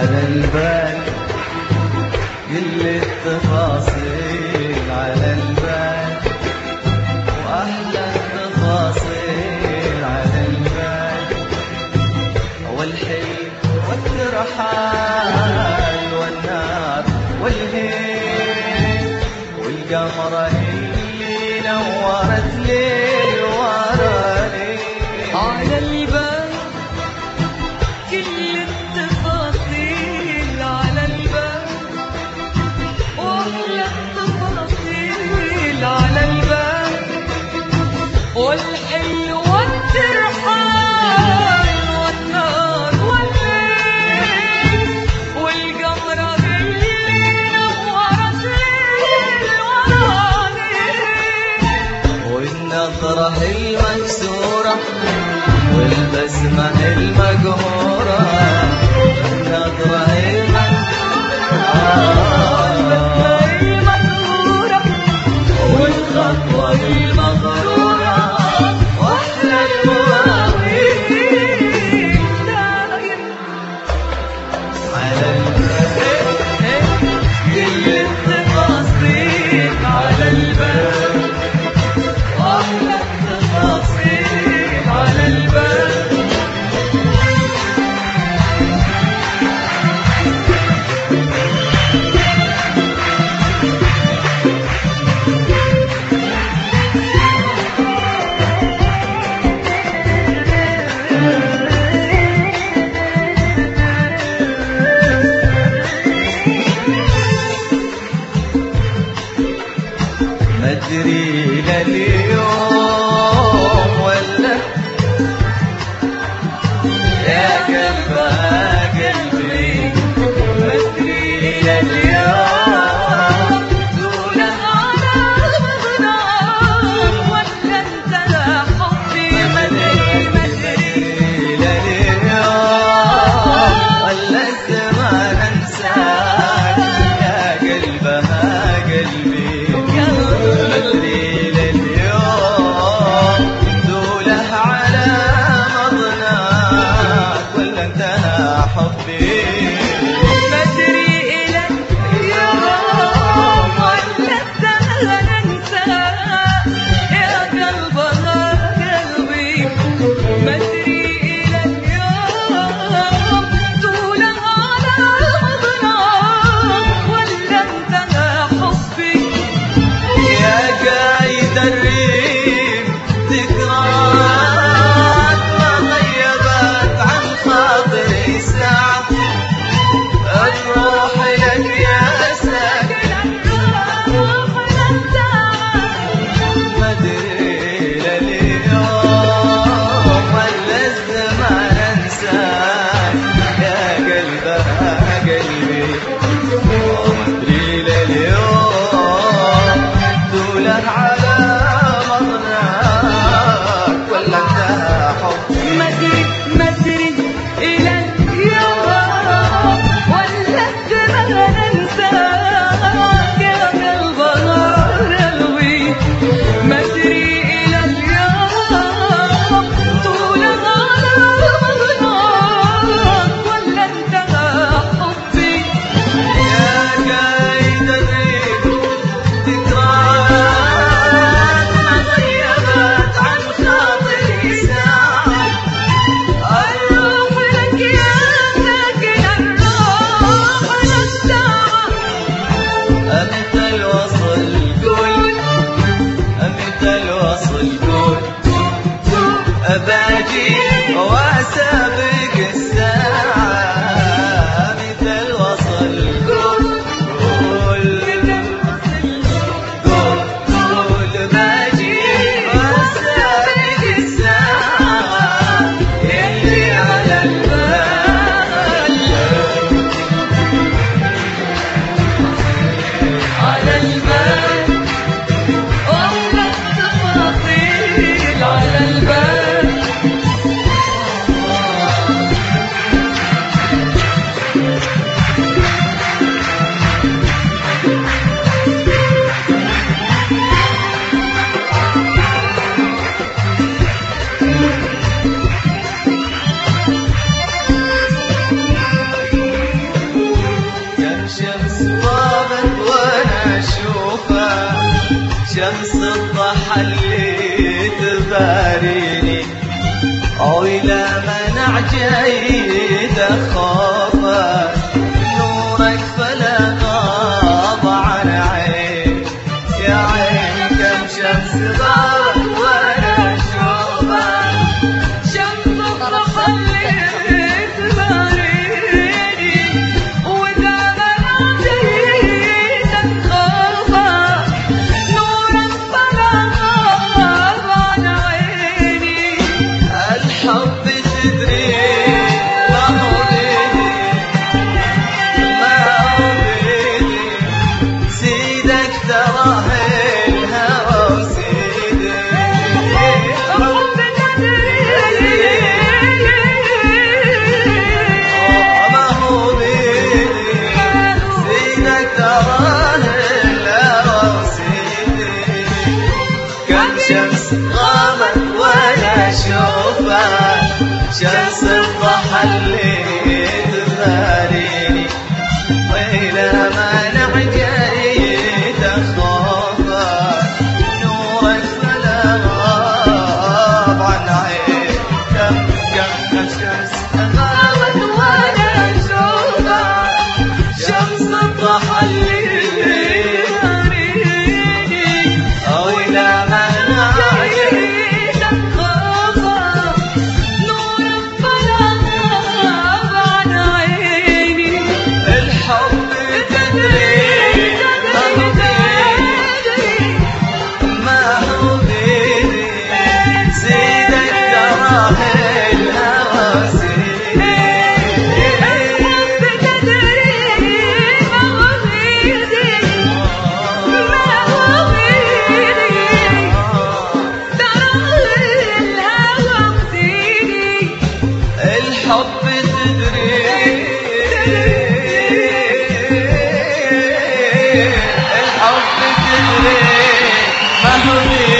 على البال كل التفاصيل على البال وأحلى التفاصيل على البال والحلم والترحال والنار والهيل والقمرة اللي نورت ليل ورا ليل على البال كل التفاصيل على البال وأحلى التفاصيل على البال والحلو والترحال والنار والليل والقمرة اللي نورت ليل ورا ليل والنظرة المكسورة والبسمة المقهورة النظرة المغرورة والخطوة المغرورة وأحلى المواويل دايم على البال كل التفاصيل على البال وأحلى التفاصيل على البال مدري لليوم ولا يا قلبي مدري لليوم دونه على مغنام ولا انت حبي مدري لليوم ولا الزمان انساك يا قلبها قلبي مدري لليوم دوله على مضناك ولا انتهى حبي مدري إلك يوم ولا الزمن انساك يا قلبها قلبي مدري إلك يوم طوله على مضناك ولا انتهى حبي يا قايد الريم ذكريات ما غيبت عن خاطري ساعة الروح لك يا ساكن مدري لليوم ولا الزمان انساك يا قلبها قلبي مدري لليوم دوله على مضناك ولا انتهى حبي مدري إلى اليوم ولا الزمن انساك يا قلبها قلبي مدري إلى اليوم طوله على مضناك ولا انتهى حبي يا قايد الريم ذكريات ما غيبت عن خاطري ساعة الروح لك يا ساكن الروح للساعة أمتى الوصل قول أمتى الوصل قول أباجي وأسابق الساعة أمتى الوصل قول قول باجي وأسابق الساعة اللي على البال على البال وأحلى التفاصيل على البال وإلى منع جيد خوفك نورك فلا غاب عن عين يا عين كم شمس غابت وانا اشوفك شمس تخليت ماريني وإذا منعت جيدك خوفك نورك فلا غاب عن عيني الحب تدري ما هو بيدي سيدك تراه الهوى وسيدي الحب تدري ما هو بيدي سيدك تراه الهوى وسيدي كم شمس غابت وانا اشوفها شمس الضحى اللي تباريني وإلى منع جيت خوفك نورك فلا غاب عن عين كم شمس غابت وانا اشوفها شمس الضحى اللي تباريني وإلى منع جيدك خوفك نورك فلا غاب عن عيني الحب تدري ما هو بيدي سيدك تراه الهوى سيدي الحب تدري ما هو بيدي ما هو بيدي ترى الهوى بسيدي الحب تدري الحب تدري ما هو بيدي